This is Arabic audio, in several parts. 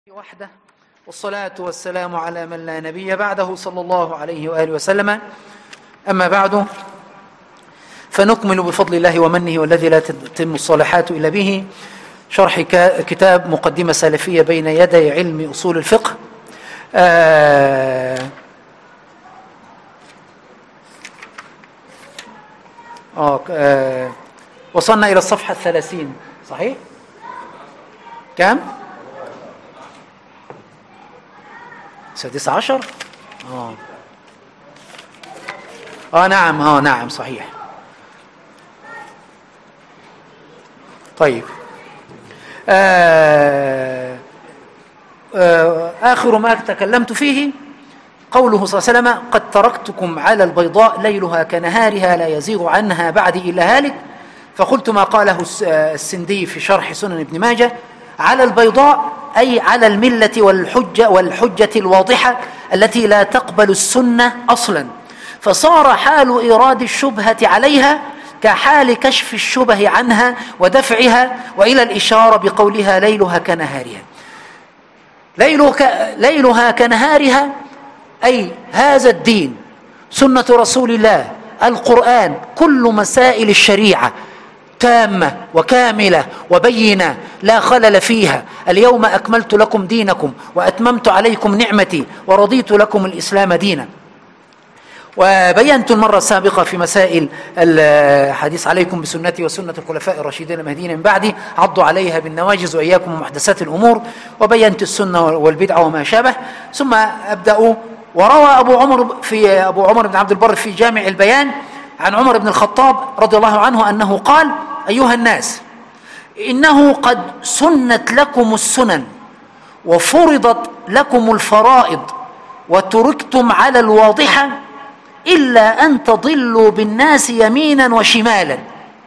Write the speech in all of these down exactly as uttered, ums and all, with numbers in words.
وحده والصلاة والسلام على من لا نبي بعده صلى الله عليه وآله وسلم. أما بعد، فنكمل بفضل الله ومنه والذي لا تتم الصالحات إلا به شرح كتاب مقدمة سلفية بين يدي علم أصول الفقه. آه آه آه وصلنا إلى الصفحة الثلاثين، صحيح؟ كم؟ سادس عشر. آه. آه نعم آه نعم صحيح. طيب، آه آه آخر ما تكلمت فيه قوله صلى الله عليه وسلم: قد تركتكم على البيضاء ليلها كنهارها لا يزيغ عنها بعدي إلا هالك. فقلت ما قاله السندي في شرح سنن ابن ماجه: على البيضاء أي على الملة والحجة والحجة الواضحة التي لا تقبل السنة أصلا، فصار حال إيراد الشبهة عليها كحال كشف الشبه عنها ودفعها، وإلى الإشارة بقولها ليلها كنهارها. ليلها كنهارها أي هذا الدين، سنة رسول الله، القرآن، كل مسائل الشريعة تامة وكاملة وبينة لا خلل فيها. اليوم أكملت لكم دينكم وأتممت عليكم نعمتي ورضيت لكم الإسلام دينا. وبينت المرة السابقة في مسائل الحديث: عليكم بسنتي وسنة الخلفاء الراشدين المهديين من بعدي، عضوا عليها بالنواجذ وإياكم ومحدثات الأمور. وبينت السنة والبدعة وما شابه. ثم أبدأ. وروى أبو عمر في أبو عمر بن عبد البر في جامع البيان عن عمر بن الخطاب رضي الله عنه أنه قال: أيها الناس، إنه قد سنت لكم السنن وفرضت لكم الفرائض وتركتم على الواضحة إلا أن تضلوا بالناس يمينا وشمالا.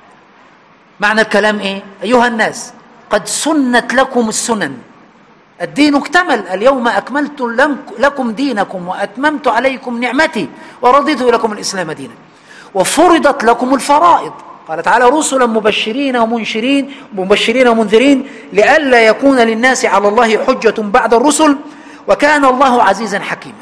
معنى الكلام إيه؟ أيها الناس، قد سنت لكم السنن، الدين اكتمل، اليوم أكملت لكم دينكم وأتممت عليكم نعمتي ورضيت لكم الإسلام دينا. وفرضت لكم الفرائض، قال تعالى: رسلا مبشرين ومنشرين مبشرين ومنذرين لئلا يكون للناس على الله حجة بعد الرسل وكان الله عزيزا حكيما.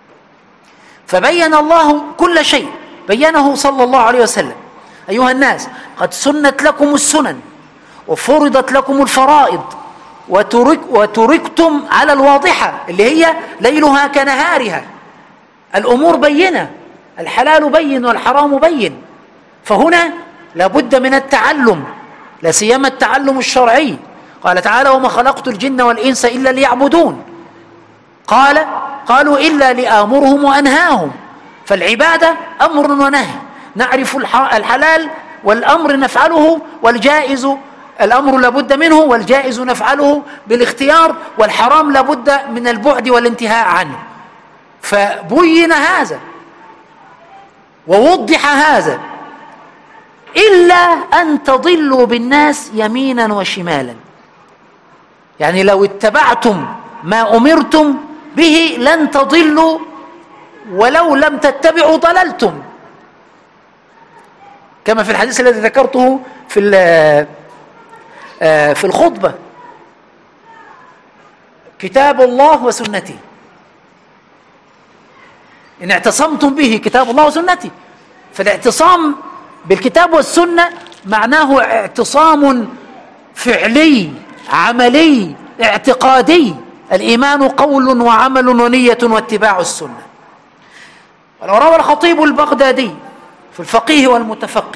فبين الله كل شيء، بينه صلى الله عليه وسلم: أيها الناس، قد سنت لكم السنن وفرضت لكم الفرائض وترك وتركتم على الواضحة اللي هي ليلها كنهارها. الأمور بينة، الحلال بين والحرام بين. فهنا لابد من التعلم، لا سيما التعلم الشرعي. قال تعالى: وما خلقت الجن والإنس إلا ليعبدون. قال قالوا إلا لآمرهم وأنهاهم. فالعبادة أمر ونهي، نعرف الحلال والأمر نفعله، والجائز الأمر لابد منه والجائز نفعله بالاختيار، والحرام لابد من البعد والانتهاء عنه. فبين هذا ووضح هذا إلا أن تضلوا بالناس يمينا وشمالا. يعني لو اتبعتم ما أمرتم به لن تضلوا، ولو لم تتبعوا ضللتم، كما في الحديث الذي ذكرته في في الخطبة: كتاب الله وسنتي، إن اعتصمتم به كتاب الله وسنتي. فالاعتصام بالكتاب والسنة معناه اعتصام فعلي عملي اعتقادي. الإيمان قول وعمل ونية واتباع السنة. ولو روى الخطيب البغدادي في الفقيه والمتفقه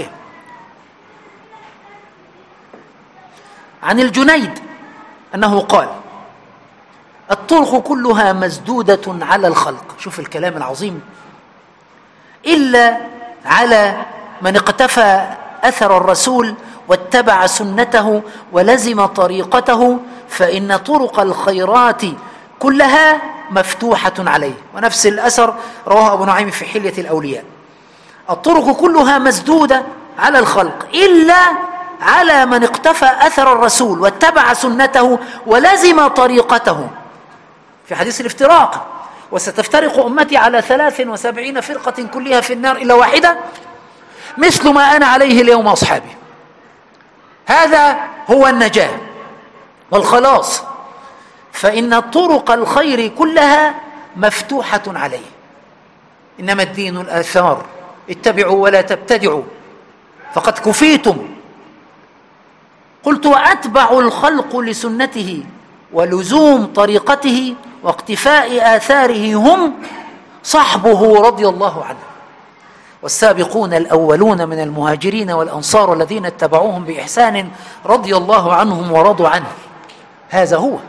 عن الجنيد أنه قال: الطرق كلها مسدودة على الخلق، شوف الكلام العظيم، إلا على من اقتفى أثر الرسول واتبع سنته ولزم طريقته، فإن طرق الخيرات كلها مفتوحة عليه. ونفس الأثر رواه أبو نعيم في حلية الأولياء: الطرق كلها مسدودة على الخلق إلا على من اقتفى أثر الرسول واتبع سنته ولزم طريقته. في حديث الافتراق: وستفترق أمتي على ثلاث وسبعين فرقة كلها في النار إلا واحدة مثل ما أنا عليه اليوم أصحابي. هذا هو النجاة والخلاص. فإن طرق الخير كلها مفتوحة عليه. إنما الدين الآثار، اتبعوا ولا تبتدعوا فقد كفيتم. قلت: وأتبع الخلق لسنته ولزوم طريقته واقتفاء آثاره هم صحبه رضي الله عنه والسابقون الأولون من المهاجرين والأنصار الذين اتبعوهم بإحسان رضي الله عنهم ورضوا عنه. هذا هو.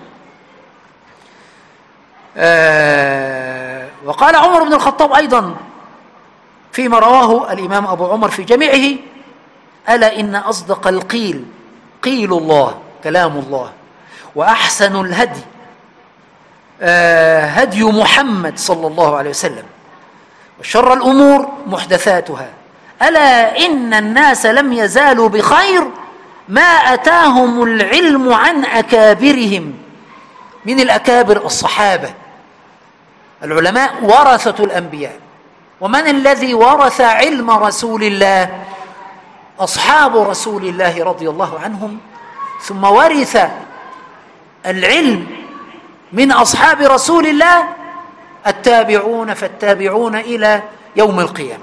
آه وقال عمر بن الخطاب أيضا فيما رواه الإمام أبو عمر في جميعه: ألا إن أصدق القيل قيل الله كلام الله، وأحسن الهدي آه هدي محمد صلى الله عليه وسلم، وشر الأمور محدثاتها، ألا إن الناس لم يزالوا بخير ما أتاهم العلم عن أكابرهم. من الأكابر؟ الصحابة. العلماء ورثة الأنبياء. ومن الذي ورث علم رسول الله؟ أصحاب رسول الله رضي الله عنهم. ثم ورث العلم من أصحاب رسول الله التابعون فالتابعون إلى يوم القيامة.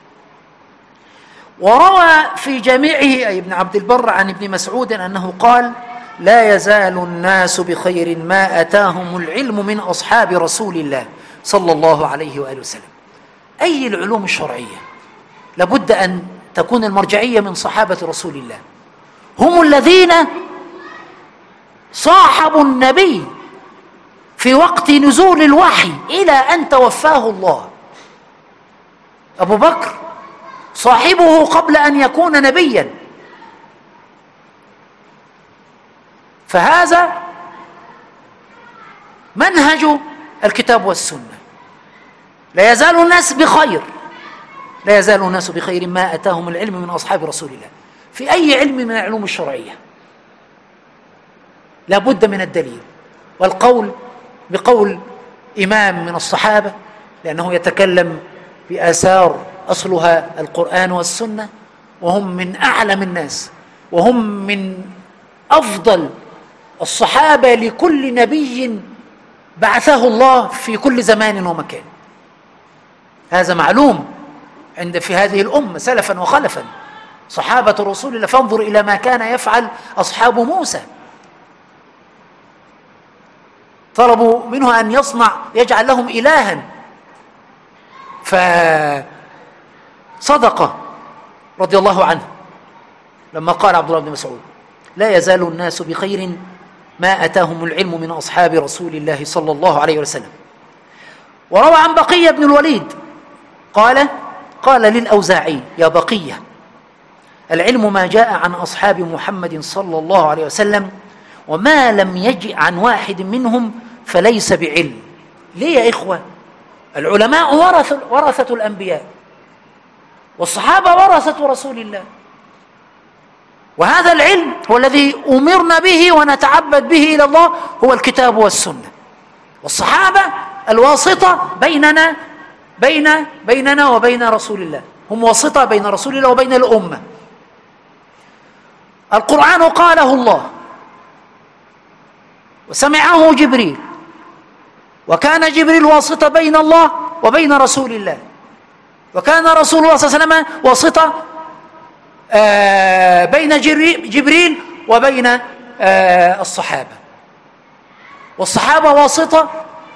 وروى في جميعه أي ابن عبد البر عن ابن مسعود أنه قال: لا يزال الناس بخير ما أتاهم العلم من أصحاب رسول الله صلى الله عليه وآله وسلم. أي العلوم الشرعية لابد أن تكون المرجعية من صحابة رسول الله، هم الذين صاحبوا النبي في وقت نزول الوحي إلى أن توفاه الله. أبو بكر صاحبه قبل أن يكون نبيا، فهذا منهج الكتاب والسنة. لا يزال الناس بخير، لا يزال الناس بخير ما أتاهم العلم من أصحاب رسول الله. في أي علم من العلوم الشرعية لا بد من الدليل والقول بقول إمام من الصحابة، لأنه يتكلم بآثار أصلها القرآن والسنة، وهم من أعلم الناس، وهم من أفضل الصحابة لكل نبي بعثه الله في كل زمان ومكان. هذا معلوم عند في هذه الأمة سلفا وخلفا، صحابة رسول الله. فانظر إلى ما كان يفعل أصحاب موسى، طلبوا منه أن يصنع يجعل لهم إلها، فصدق رضي الله عنه لما قال عبد الله بن مسعود: لا يزال الناس بخير ما أتاهم العلم من أصحاب رسول الله صلى الله عليه وسلم. وروى عن بقية بن الوليد قال: قال للأوزاعي: يا بقية، العلم ما جاء عن أصحاب محمد صلى الله عليه وسلم، وما لم يجئ عن واحد منهم فليس بعلم. ليه يا إخوة؟ العلماء ورث ورثة الأنبياء، والصحابة ورثة رسول الله، وهذا العلم هو الذي أمرنا به ونتعبد به إلى الله، هو الكتاب والسنة. والصحابة الواسطة بيننا بين بيننا وبين رسول الله، هم واسطة بين رسول الله وبين الأمة. القرآن قاله الله وسمعه جبريل، وكان جبريل واسطة بين الله وبين رسول الله، وكان رسول الله صلى الله عليه وسلم واسطة بين جبريل وبين الصحابة، والصحابة واسطة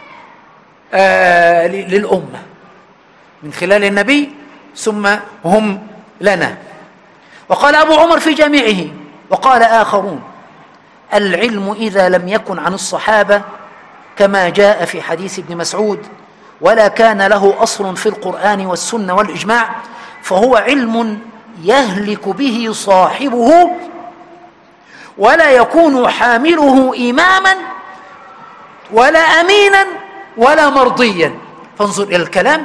للأمة من خلال النبي ثم هم لنا. وقال أبو عمر في جميعه وقال آخرون: العلم إذا لم يكن عن الصحابة كما جاء في حديث ابن مسعود ولا كان له أصل في القرآن والسنة والإجماع فهو علم يهلك به صاحبه ولا يكون حامله إماما ولا أمينا ولا مرضيا. فانظر إلى الكلام،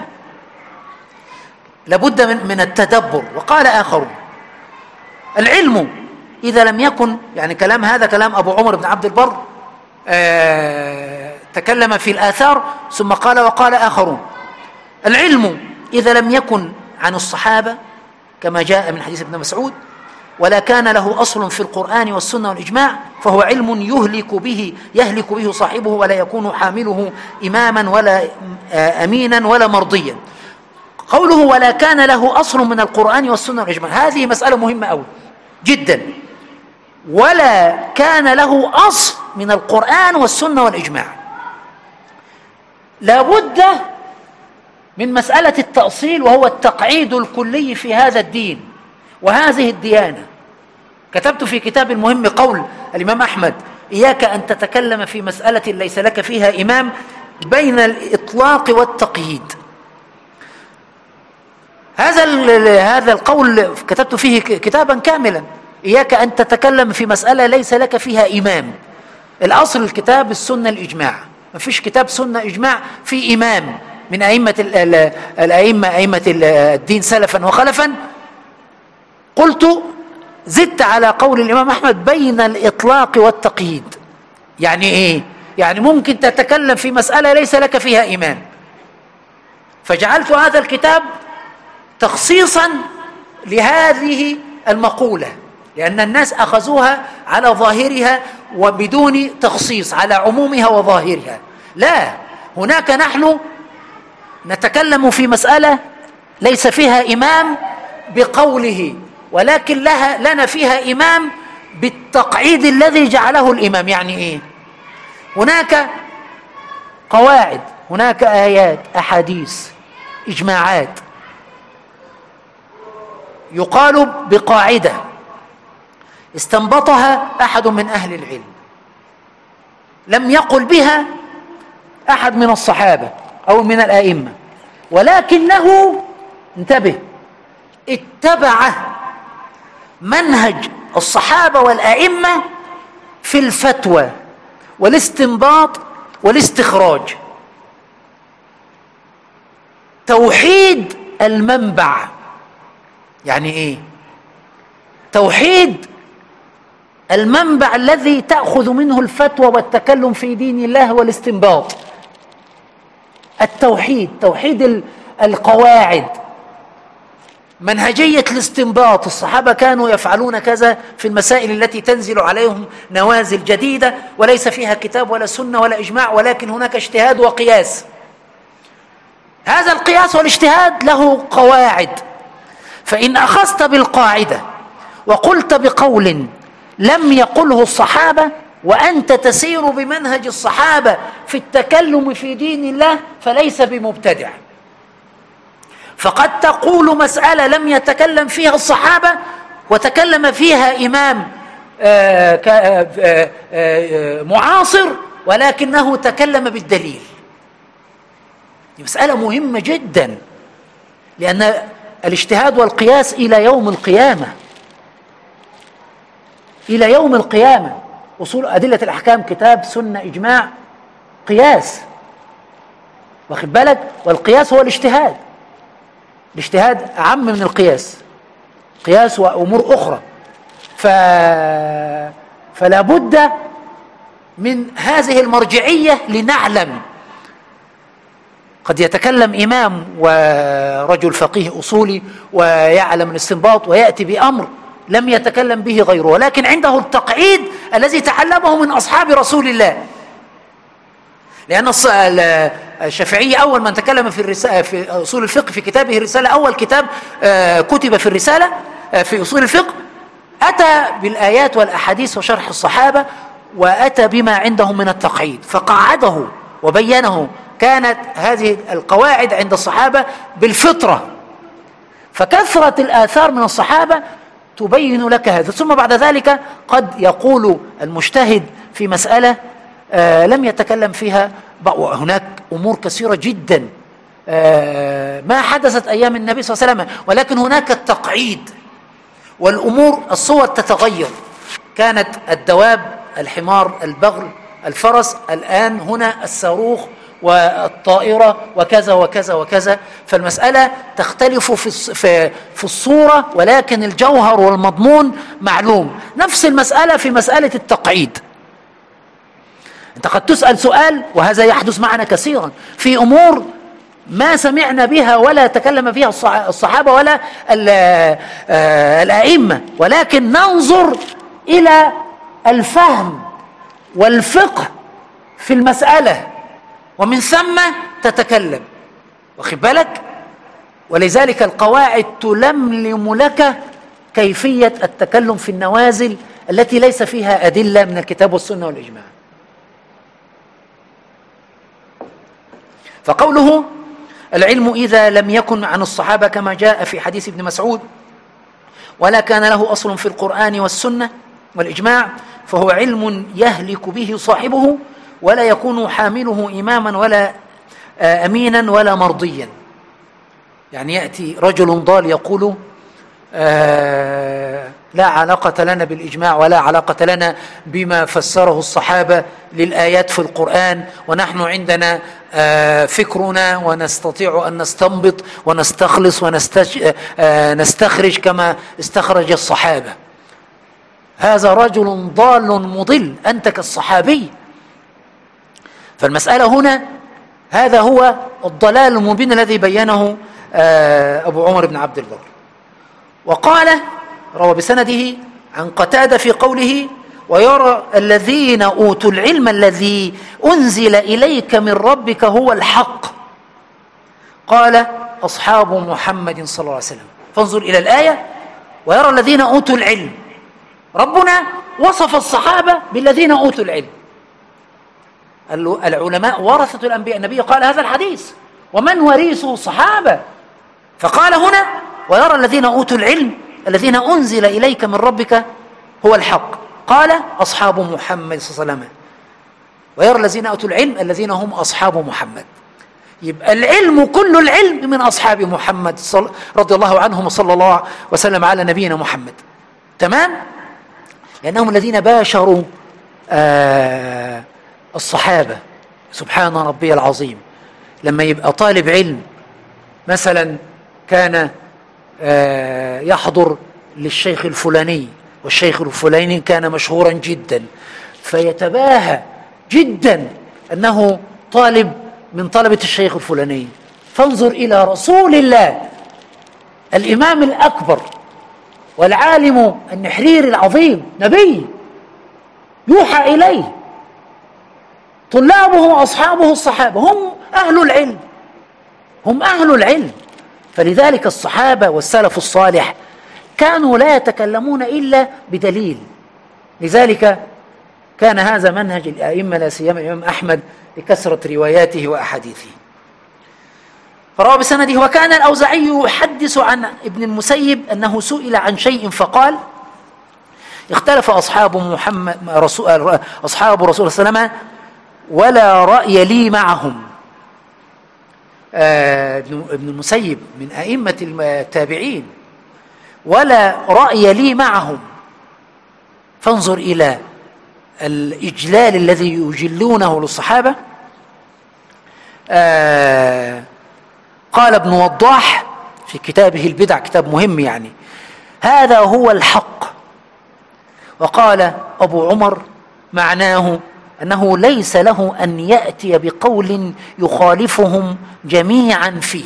لابد من, من التدبر. وقال آخرون: العلم إذا لم يكن، يعني كلام هذا كلام أبو عمر بن عبد البر، آه تكلم في الآثار ثم قال: وقال آخرون: العلم إذا لم يكن عن الصحابة كما جاء من حديث ابن مسعود ولا كان له أصل في القرآن والسنة والإجماع فهو علم يهلك به يهلك به صاحبه ولا يكون حامله إماما ولا أمينا ولا مرضيا. قوله ولا كان له أصل من القرآن والسنة والإجماع، هذه مسألة مهمة أوي جدا. ولا كان له أصل من القرآن والسنة والإجماع، لا بد من مسألة التأصيل، وهو التقعيد الكلي في هذا الدين وهذه الديانة. كتبت في كتاب المهم قول الإمام أحمد: إياك أن تتكلم في مسألة ليس لك فيها إمام، بين الإطلاق والتقييد. هذا هذا القول كتبت فيه كتابا كاملا: إياك أن تتكلم في مسألة ليس لك فيها إمام. الأصل الكتاب السنة الإجماع، ما فيش كتاب سنة إجماع في إمام من أئمة الأئمة أئمة الدين سلفا وخلفا. قلت زدت على قول الإمام أحمد: بين الإطلاق والتقييد. يعني إيه؟ يعني ممكن تتكلم في مسألة ليس لك فيها إمام، فجعلت هذا الكتاب تخصيصا لهذه المقولة، لأن الناس أخذوها على ظاهرها وبدون تخصيص، على عمومها وظاهرها. لا، هناك نحن نتكلم في مسألة ليس فيها إمام بقوله، ولكن لها لنا فيها إمام بالتقعيد الذي جعله الإمام. يعني إيه؟ هناك قواعد، هناك آيات، أحاديث، إجماعات، يقال بقاعدة استنبطها أحد من أهل العلم، لم يقل بها أحد من الصحابة أو من الأئمة، ولكنه انتبه اتبع منهج الصحابة والأئمة في الفتوى والاستنباط والاستخراج. توحيد المنبع يعني إيه؟ توحيد المنبع الذي تأخذ منه الفتوى والتكلم في دين الله والاستنباط. التوحيد، توحيد القواعد، منهجية الاستنباط. الصحابة كانوا يفعلون كذا في المسائل التي تنزل عليهم نوازل جديدة وليس فيها كتاب ولا سنة ولا إجماع، ولكن هناك اجتهاد وقياس. هذا القياس والاجتهاد له قواعد، فإن أخذت بالقاعدة وقلت بقول لم يقله الصحابة وأنت تسير بمنهج الصحابة في التكلم في دين الله فليس بمبتدع. فقد تقول مسألة لم يتكلم فيها الصحابة وتكلم فيها إمام معاصر ولكنه تكلم بالدليل. دي مسألة مهمة جدا، لأن الاجتهاد والقياس إلى يوم القيامة، إلى يوم القيامة. أصول أدلة الأحكام كتاب سنة إجماع قياس، واخد بالك؟ والقياس هو الاجتهاد، الاجتهاد أعم من القياس، قياس وأمور أخرى. ف... فلا بد من هذه المرجعية لنعلم. قد يتكلم إمام ورجل فقيه أصولي ويعلم الاستنباط ويأتي بأمر لم يتكلم به غيره، ولكن عنده التقعيد الذي تعلمه من أصحاب رسول الله. لأن الشافعي أول من تكلم في الرسالة في أصول الفقه في كتابه الرسالة، أول كتاب كتب في الرسالة في أصول الفقه، أتى بالآيات والأحاديث وشرح الصحابة، وأتى بما عندهم من التقعيد فقعده وبينه. كانت هذه القواعد عند الصحابة بالفطرة، فكثرة الآثار من الصحابة تبين لك هذا. ثم بعد ذلك قد يقول المجتهد في مسألة آه لم يتكلم فيها، هناك أمور كثيرة جدا آه ما حدثت أيام النبي صلى الله عليه وسلم، ولكن هناك التقعيد والأمور الصور تتغير. كانت الدواب، الحمار، البغل، الفرس، الآن هنا الصاروخ والطائرة وكذا وكذا وكذا. فالمسألة تختلف في في الصورة، ولكن الجوهر والمضمون معلوم. نفس المسألة في مسألة التقعيد. أنت قد تسأل سؤال، وهذا يحدث معنا كثيرا في أمور ما سمعنا بها ولا تكلم فيها الصحابة ولا الأئمة، ولكن ننظر إلى الفهم والفقه في المسألة ومن ثم تتكلم، واخد بالك؟ ولذلك القواعد تلملم لك كيفية التكلم في النوازل التي ليس فيها أدلة من الكتاب والسنة والإجماع. فقوله العلم إذا لم يكن عن الصحابة كما جاء في حديث ابن مسعود ولا كان له أصل في القرآن والسنة والإجماع فهو علم يهلك به صاحبه ولا يكون حامله إماما ولا أمينا ولا مرضيا. يعني يأتي رجل ضال يقول آه لا علاقة لنا بالإجماع ولا علاقة لنا بما فسره الصحابة للآيات في القرآن، ونحن عندنا آه فكرنا ونستطيع أن نستنبط ونستخلص ونستخرج كما استخرج الصحابة. هذا رجل ضال مضل، أنت كالصحابي. فالمسألة هنا هذا هو الضلال المبين الذي بينه آه أبو عمر بن عبد البر. وقال روى بسنده عن قتادة في قوله ويرى الذين أوتوا العلم الذي أنزل إليك من ربك هو الحق، قال أصحاب محمد صلى الله عليه وسلم. فانظر إلى الآية ويرى الذين أوتوا العلم، ربنا وصف الصحابة بالذين أوتوا العلم. العلماء ورثة الأنبياء، النبي قال هذا الحديث ومن ورثه الصحابة، فقال هنا ويرى الذين أوتوا العلم الذين أنزل إليك من ربك هو الحق، قال أصحاب محمد صلى الله عليه وسلم. ويرى الذين أوتوا العلم الذين هم أصحاب محمد. يبقى العلم كل العلم من أصحاب محمد رضي الله عنهم وصلى الله وسلم على نبينا محمد. تمام؟ لأنهم الذين باشروا آه الصحابة. سبحان ربي العظيم. لما يبقى طالب علم مثلا كان آه يحضر للشيخ الفلاني والشيخ الفلاني كان مشهورا جدا، فيتباهى جدا أنه طالب من طلبة الشيخ الفلاني. فانظر إلى رسول الله الإمام الأكبر والعالم النحرير العظيم، نبي يوحى إليه، طلابه أصحابه الصحابة، هم أهل العلم، هم أهل العلم. فلذلك الصحابة والسلف الصالح كانوا لا يتكلمون إلا بدليل. لذلك كان هذا منهج الأئمة لا سيما الإمام أحمد لكثرة رواياته وأحاديثه. فروى بسنده وكان الأوزاعي يحدث عن ابن المسيب أنه سئل عن شيء فقال اختلف أصحاب محمد رسول أصحاب رسول الله صلى الله عليه وسلم ولا رأي لي معهم. آه ابن المسيب من أئمة التابعين، ولا رأي لي معهم. فانظر إلى الإجلال الذي يجلونه للصحابة. آه قال ابن وضاح في كتابه البدع، كتاب مهم يعني، هذا هو الحق. وقال أبو عمر معناه أنه ليس له أن يأتي بقول يخالفهم جميعا فيه،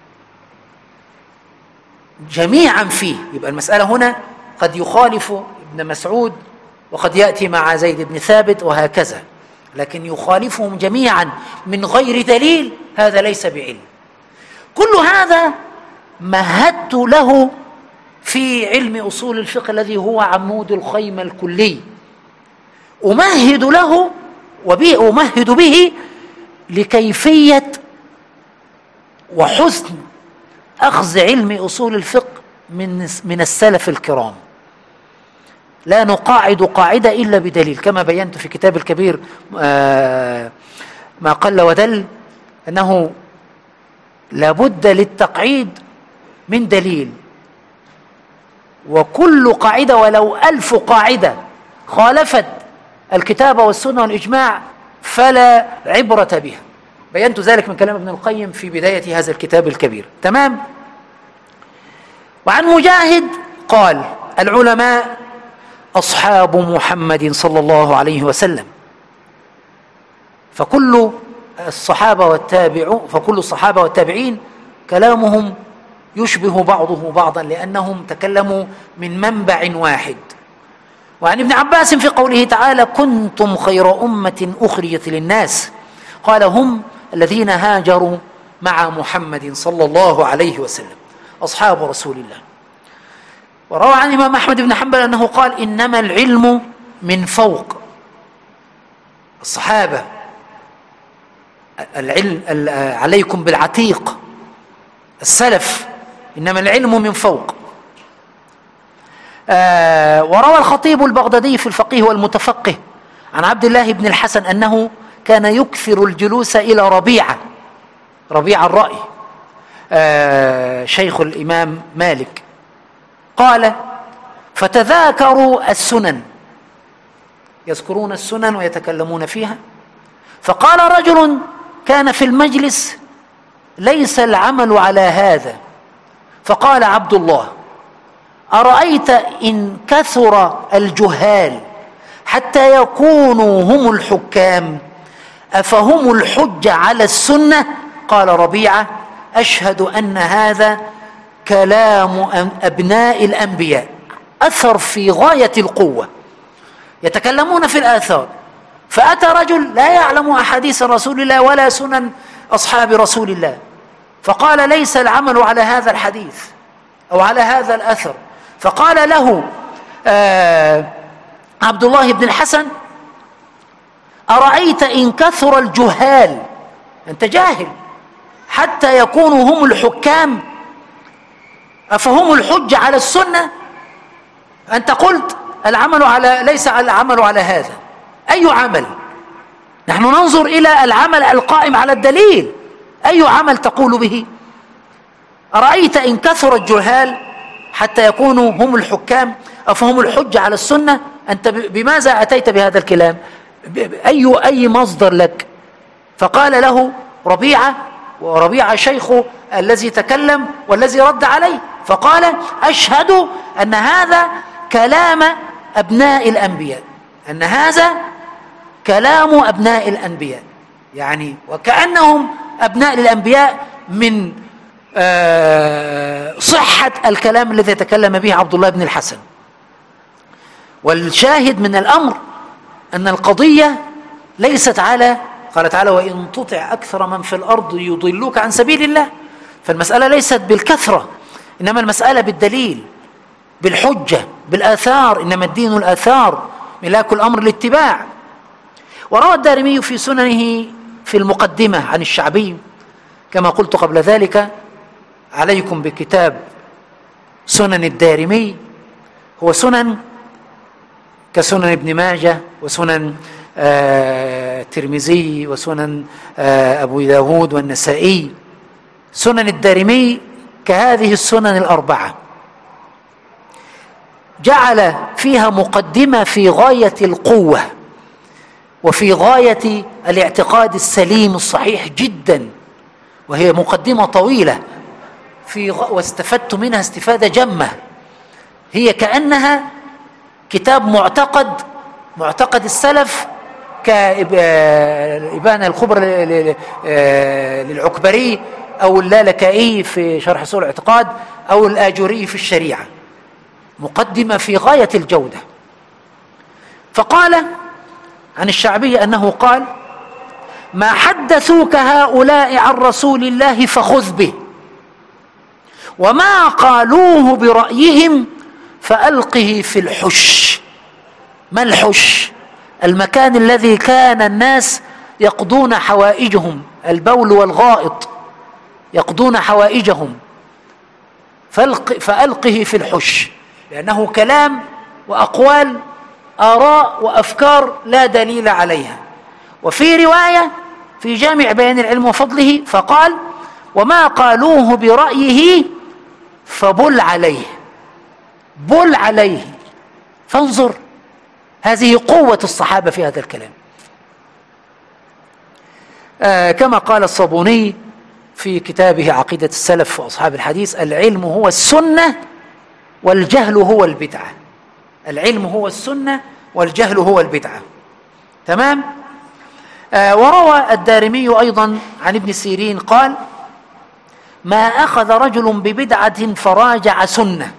جميعا فيه. يبقى المسألة هنا قد يخالف ابن مسعود وقد يأتي مع زيد بن ثابت وهكذا، لكن يخالفهم جميعا من غير دليل، هذا ليس بعلم. كل هذا مهدت له في علم أصول الفقه الذي هو عمود الخيمة الكلي، أمهد له وبه أمهد به لكيفية وحسن أخذ علم أصول الفقه من من السلف الكرام. لا نقاعد قاعدة إلا بدليل، كما بينت في كتاب الكبير ما قل ودل أنه لابد للتقعيد من دليل، وكل قاعدة ولو ألف قاعدة خالفت الكتاب والسنة والإجماع فلا عبرة بها. بينت ذلك من كلام ابن القيم في بداية هذا الكتاب الكبير. تمام. وعن مجاهد قال العلماء أصحاب محمد صلى الله عليه وسلم، فكل الصحابة والتابعون فكل الصحابة والتابعين كلامهم يشبه بعضه بعضا لأنهم تكلموا من منبع واحد. وعن ابن عباس في قوله تعالى كنتم خير أمة أخرجت للناس قال هم الذين هاجروا مع محمد صلى الله عليه وسلم أصحاب رسول الله. وروى عن الإمام أحمد بن حنبل أنه قال إنما العلم من فوق. الصحابة العلم عليكم بالعتيق السلف إنما العلم من فوق. آه وروى الخطيب البغدادي في الفقيه والمتفقه عن عبد الله بن الحسن أنه كان يكثر الجلوس إلى ربيعة ربيع الرأي آه شيخ الإمام مالك قال فتذاكروا السنن يذكرون السنن ويتكلمون فيها فقال رجل كان في المجلس ليس العمل على هذا فقال عبد الله أرأيت إن كثر الجهال حتى يكونوا هم الحكام أفهم الحجة على السنة؟ قال ربيعة أشهد أن هذا كلام أبناء الأنبياء أثر في غاية القوة يتكلمون في الآثار. فأتى رجل لا يعلم أحاديث رسول الله ولا سنن أصحاب رسول الله فقال ليس العمل على هذا الحديث أو على هذا الأثر. فقال له آه عبد الله بن الحسن أرأيت إن كثر الجهال أنت جاهل حتى يكونوا هم الحكام أفهم الحجة على السنة؟ أنت قلت العمل على ليس العمل على هذا أي عمل؟ نحن ننظر إلى العمل القائم على الدليل أي عمل تقول به؟ أرأيت إن كثر الجهال حتى يكونوا هم الحكام أفهم الحجة على السنة؟ أنت بماذا أتيت بهذا الكلام؟ أي أي مصدر لك؟ فقال له ربيعة وربيعة شيخه الذي تكلم والذي رد عليه فقال أشهد أن هذا كلام أبناء الأنبياء أن هذا كلام أبناء الأنبياء يعني وكأنهم أبناء الأنبياء من صحة الكلام الذي يتكلم به عبد الله بن الحسن. والشاهد من الأمر أن القضية ليست على قال تعالى وإن تطع أكثر من في الأرض يضلوك عن سبيل الله فالمسألة ليست بالكثرة إنما المسألة بالدليل بالحجة بالآثار إنما الدين الآثار ملاك الأمر الاتباع. وروى الدارمي في سننه في المقدمة عن الشعبي كما قلت قبل ذلك عليكم بكتاب سنن الدارمي هو سنن كسنن ابن ماجه وسنن الترمذي آه وسنن آه أبو داود والنسائي. سنن الدارمي كهذه السنن الأربعة جعل فيها مقدمة في غاية القوة وفي غاية الاعتقاد السليم الصحيح جدا وهي مقدمة طويلة في غ... واستفدت منها استفادة جمة هي كأنها كتاب معتقد معتقد السلف كإبانة الكبرى للعكبري أو اللالكائي في شرح أصول الاعتقاد أو الآجوري في الشريعة مقدمة في غاية الجودة. فقال عن الشعبي أنه قال ما حدثوك هؤلاء عن رسول الله فخذ به وما قالوه برأيهم فألقه في الحش. ما الحش؟ المكان الذي كان الناس يقضون حوائجهم البول والغائط يقضون حوائجهم فألق فألقه في الحش لأنه كلام وأقوال آراء وأفكار لا دليل عليها. وفي رواية في جامع بيان العلم وفضله فقال وما قالوه برأيه فبل عليه بل عليه. فانظر هذه قوة الصحابة في هذا الكلام. آه كما قال الصابوني في كتابه عقيدة السلف وأصحاب الحديث العلم هو السنة والجهل هو البدعة. العلم هو السنة والجهل هو البدعة. تمام. آه وروى الدارمي أيضا عن ابن سيرين قال: ما أخذ رجل ببدعة فراجع سنة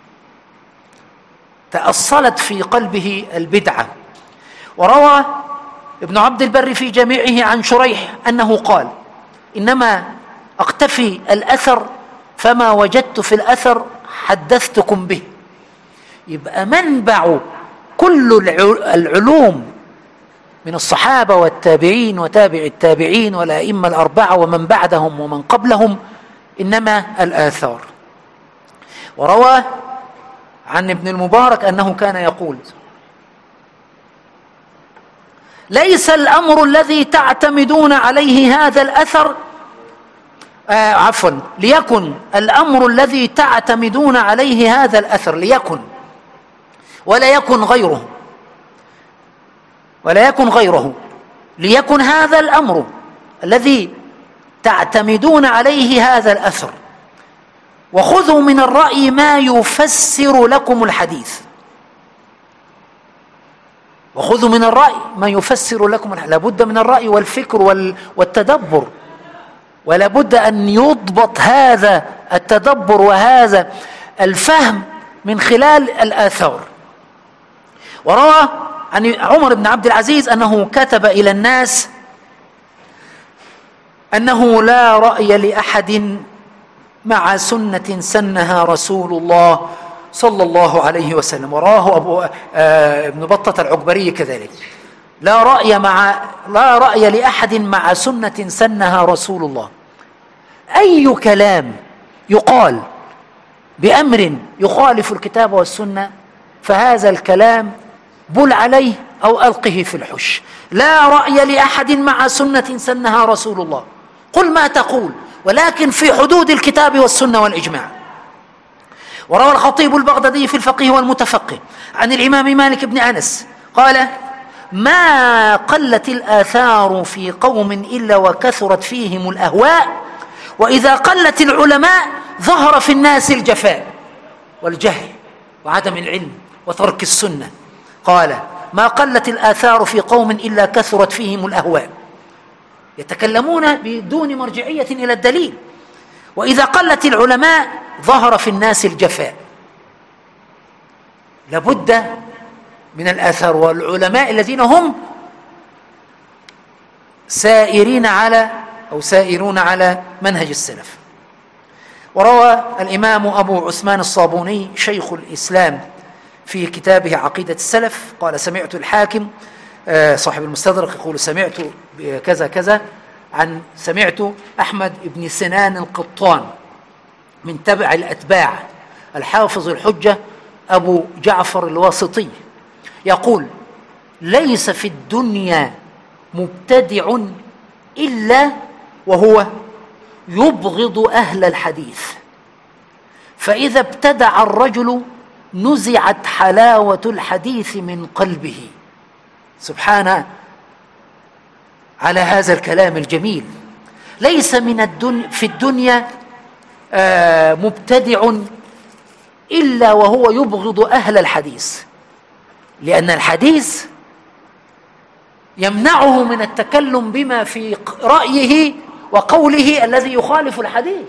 تأصلت في قلبه البدعة. وروى ابن عبد البر في جامعه عن شريح أنه قال: إنما أقتفي الأثر فما وجدت في الأثر حدثتكم به. يبقى منبع كل العلوم من الصحابة والتابعين وتابع التابعين والأئمة الأربعة ومن بعدهم ومن قبلهم إنما الآثار. وروى عن ابن المبارك أنه كان يقول: ليس الأمر الذي تعتمدون عليه هذا الأثر آه عفوا ليكن الأمر الذي تعتمدون عليه هذا الأثر ليكن ولا يكن غيره ولا يكن غيره ليكن هذا الأمر الذي تعتمدون عليه هذا الأثر، وخذوا من الرأي ما يفسر لكم الحديث. وخذوا من الرأي ما يفسر لكم الحديث. لابد من الرأي والفكر والتدبر، ولا بد أن يضبط هذا التدبر وهذا الفهم من خلال الآثار. وروى عن عمر بن عبد العزيز أنه كتب إلى الناس أنه لا رأي لأحد مع سنة سنها رسول الله صلى الله عليه وسلم. وراه أبو آه ابن بطة العكبري كذلك: لا رأي مع لا رأي لأحد مع سنة سنها رسول الله. أي كلام يقال بأمر يخالف الكتاب والسنة فهذا الكلام بل عليه أو ألقه في الحش. لا رأي لأحد مع سنة سنها رسول الله. قل ما تقول ولكن في حدود الكتاب والسنة والإجماع. وروى الخطيب البغدادي في الفقيه والمتفقه عن الإمام مالك بن أنس قال: ما قلت الآثار في قوم إلا وكثرت فيهم الأهواء، وإذا قلت العلماء ظهر في الناس الجفاء والجهل وعدم العلم وترك السنة. قال: ما قلت الآثار في قوم إلا كثرت فيهم الأهواء، يتكلمون بدون مرجعية إلى الدليل، وإذا قلت العلماء ظهر في الناس الجفاء. لابد من الآثار والعلماء الذين هم سائرين على أو سائرون على منهج السلف. وروى الإمام أبو عثمان الصابوني شيخ الإسلام في كتابه عقيدة السلف قال: سمعت الحاكم صاحب المستدرك يقول: سمعت كذا كذا عن سمعت أحمد بن سنان القطان من تبع الأتباع الحافظ الحجة أبو جعفر الواسطي يقول: ليس في الدنيا مبتدع إلا وهو يبغض أهل الحديث، فإذا ابتدع الرجل نزعت حلاوة الحديث من قلبه. سبحانه على هذا الكلام الجميل. ليس من الدنيا في الدنيا آه مبتدع إلا وهو يبغض أهل الحديث، لأن الحديث يمنعه من التكلم بما في رأيه وقوله الذي يخالف الحديث.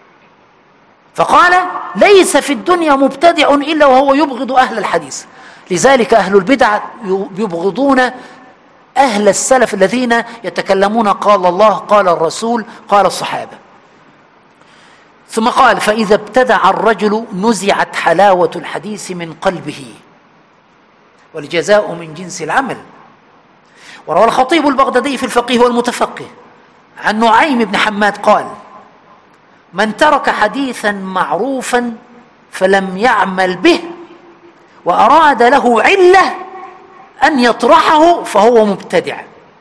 فقال: ليس في الدنيا مبتدع إلا وهو يبغض أهل الحديث. لذلك أهل البدع يبغضون أهل السلف الذين يتكلمون قال الله قال الرسول قال الصحابة. ثم قال: فإذا ابتدع الرجل نزعت حلاوة الحديث من قلبه، والجزاء من جنس العمل. وروى الخطيب البغدادي في الفقيه والمتفقه عن نعيم بن حماد قال: من ترك حديثا معروفا فلم يعمل به وأراد له علة أن يطرحه فهو مبتدع.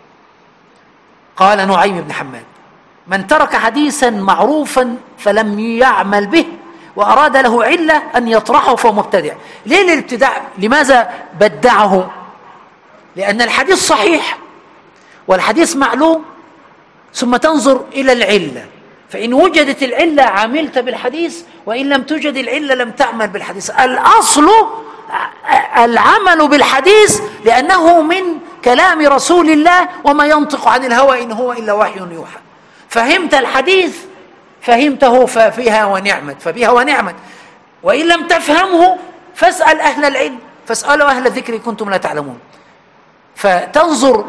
قال نعيم بن حماد: من ترك حديثا معروفا فلم يعمل به وأراد له علة أن يطرحه فهو مبتدع. ليه الابتداع؟ لماذا بدعه؟ لأن الحديث صحيح والحديث معلوم، ثم تنظر إلى العلة، فإن وجدت العلة عملت بالحديث، وإن لم توجد العلة لم تعمل بالحديث. الأصل العمل بالحديث لأنه من كلام رسول الله وما ينطق عن الهوى إن هو إلا وحي يوحى. فهمت الحديث فهمته ففيها ونعمت فبها ونعمت، وإن لم تفهمه فاسأل أهل العلم، فاسألوا أهل الذكر كنتم لا تعلمون. فتنظر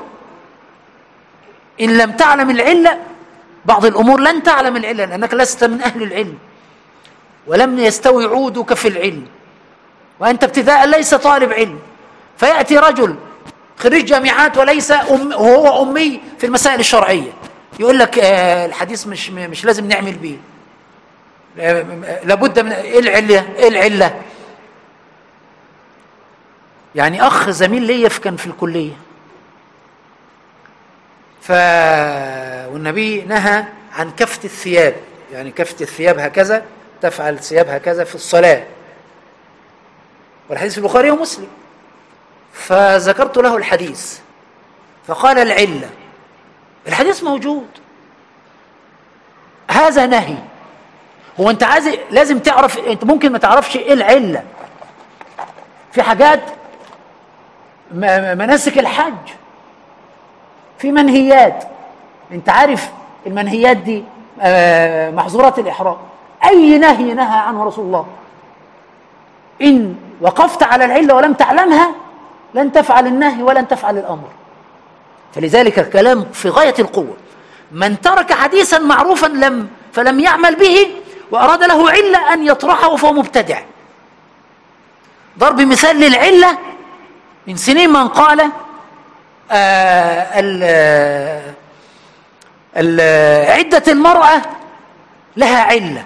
إن لم تعلم العلة بعض الأمور لن تعلم العلة لأنك لست من أهل العلم ولم يستوي عودك في العلم، وأنت ابتداء ليس طالب علم. فيأتي رجل خريج جامعات وليس أم وهو أمي في المسائل الشرعية يقول لك آه الحديث مش مش لازم نعمل به، لابد من ايه العله ايه العله يعني اخ زميل ليا كان في الكليه، ف والنبي نهى عن كفت الثياب، يعني كفت الثياب هكذا، تفعل الثياب هكذا في الصلاه، والحديث في البخاري ومسلم. فذكرت له الحديث فقال العله، الحديث موجود، هذا نهي. هو انت عايز لازم تعرف، انت ممكن ما تعرفش ايه العله في حاجات مناسك الحج، في منهيات انت عارف المنهيات دي محظورات الاحرام، اي نهي نهى عنه رسول الله ان وقفت على العله ولم تعلمها لن تفعل النهي ولن تفعل الامر. فلذلك الكلام في غايه القوه. من ترك حديثا معروفا لم فلم يعمل به وأراد له علة أن يطرحه فهو مبتدع. ضرب مثال للعلة من سنين من قال آه عدة المرأة لها علة،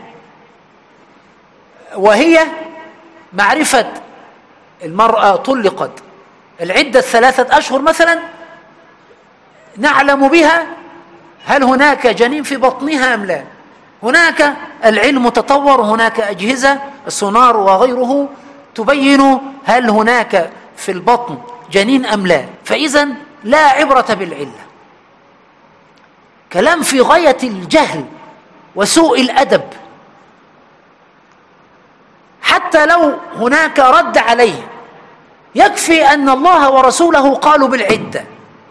وهي معرفة المرأة طلقت العدة ثلاثة أشهر مثلا، نعلم بها هل هناك جنين في بطنها أم لا. هناك العلم تطور، هناك أجهزة السونار وغيره تبين هل هناك في البطن جنين أم لا، فإذا لا عبرة بالعلة. كلام في غاية الجهل وسوء الأدب، حتى لو هناك رد عليه يكفي أن الله ورسوله قالوا بالعدة.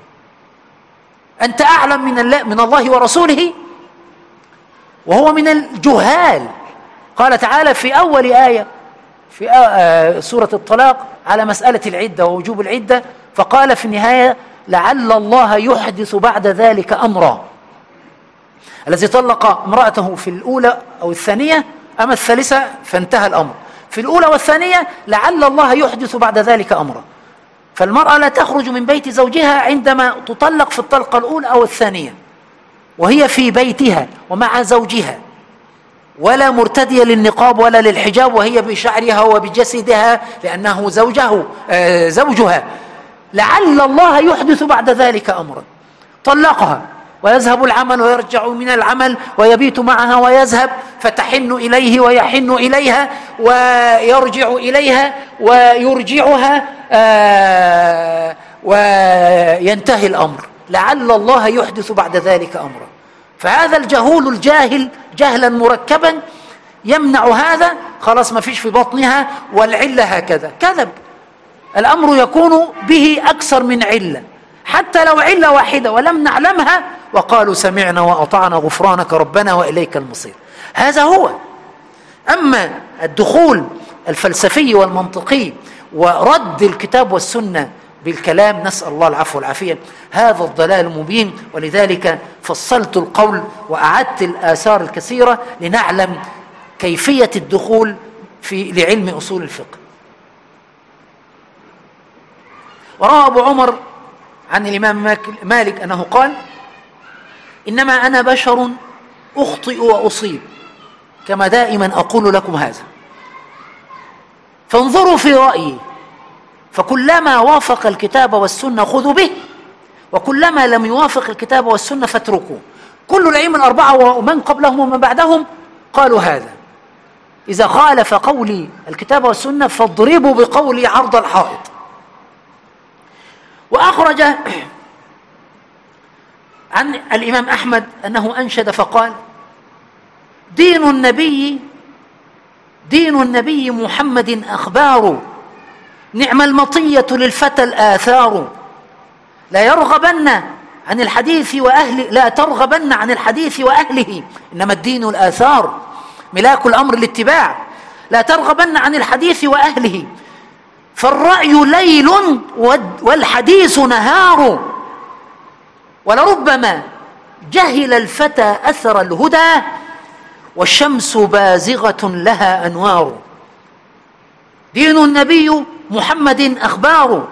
أنت أعلم من الله, من الله ورسوله، وهو من الجهال. قال تعالى في أول آية في آه سورة الطلاق على مسألة العدة ووجوب العدة، فقال في النهاية لعل الله يحدث بعد ذلك أمرا. الذي طلق امرأته في الأولى أو الثانية أما الثالثة فانتهى الأمر، في الأولى والثانية لعل الله يحدث بعد ذلك أمرا. فالمرأة لا تخرج من بيت زوجها عندما تطلق في الطلقة الأولى أو الثانية وهي في بيتها ومع زوجها، ولا مرتدية للنقاب ولا للحجاب وهي بشعرها وبجسدها لأنه زوجه آه زوجها، لعل الله يحدث بعد ذلك أمرا. طلقها ويذهب العمل ويرجع من العمل ويبيت معها ويذهب، فتحن إليه ويحن إليها ويرجع إليها ويرجعها آه وينتهي الأمر، لعل الله يحدث بعد ذلك أمرا. فهذا الجهول الجاهل جهلا مركبا يمنع هذا، خلاص ما فيش في بطنها والعلة هكذا، كذب. الأمر يكون به أكثر من علة، حتى لو علة واحدة ولم نعلمها وقالوا سمعنا وأطعنا غفرانك ربنا وإليك المصير. هذا هو. أما الدخول الفلسفي والمنطقي ورد الكتاب والسنة بالكلام، نسأل الله العفو والعافية، هذا الضلال المبين. ولذلك فصلت القول وأعدت الآثار الكثيرة لنعلم كيفية الدخول في لعلم أصول الفقه. وروى أبو عمر عن الإمام مالك أنه قال إنما أنا بشر أخطئ وأصيب كما دائما أقول لكم هذا، فانظروا في رأيي، فكلما وافق الكتاب والسنة خذوا به، وكلما لم يوافق الكتاب والسنة فاتركوه. كل الأئمة الأربعة ومن قبلهم ومن بعدهم قالوا هذا، إذا خالف قولي الكتاب والسنة فاضربوا بقولي عرض الحائط. وأخرج عن الإمام أحمد أنه أنشد فقال دين النبي دين النبي محمد أخبار، نعم المطية للفتى الآثار، لا يرغبن عن الحديث وأهله، لا ترغبن عن الحديث وأهله، إنما الدين الآثار، ملاك الأمر الاتباع. لا ترغبن عن الحديث وأهله، فالرأي ليل والحديث نهار، ولربما جهل الفتى أثر الهدى والشمس بازغة لها أنوار. دين النبي محمد أخبار،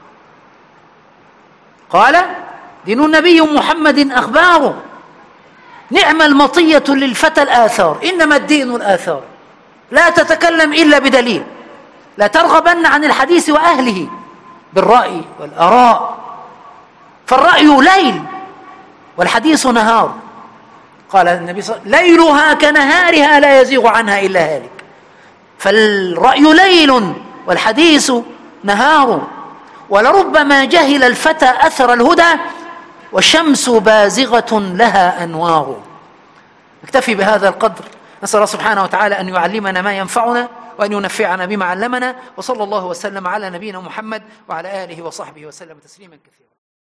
قال دين النبي محمد أخبار، نعم المطية للفتى الآثار، إنما الدين الآثار، لا تتكلم إلا بدليل. لا ترغبن عن الحديث وأهله بالرأي والآراء، فالرأي ليل والحديث نهار. قال النبي صلى الله عليه وسلم ليلها كنهارها لا يزيغ عنها إلا هالك، فالرأي ليل والحديث نهار، ولربما جهل الفتى أثر الهدى والشمس بازغة لها أنوار. نكتفي بهذا القدر، نسأل الله سبحانه وتعالى أن يعلمنا ما ينفعنا وأن ينفعنا بما علمنا، وصلى الله وسلم على نبينا محمد وعلى آله وصحبه وسلم تسليما كثيرا.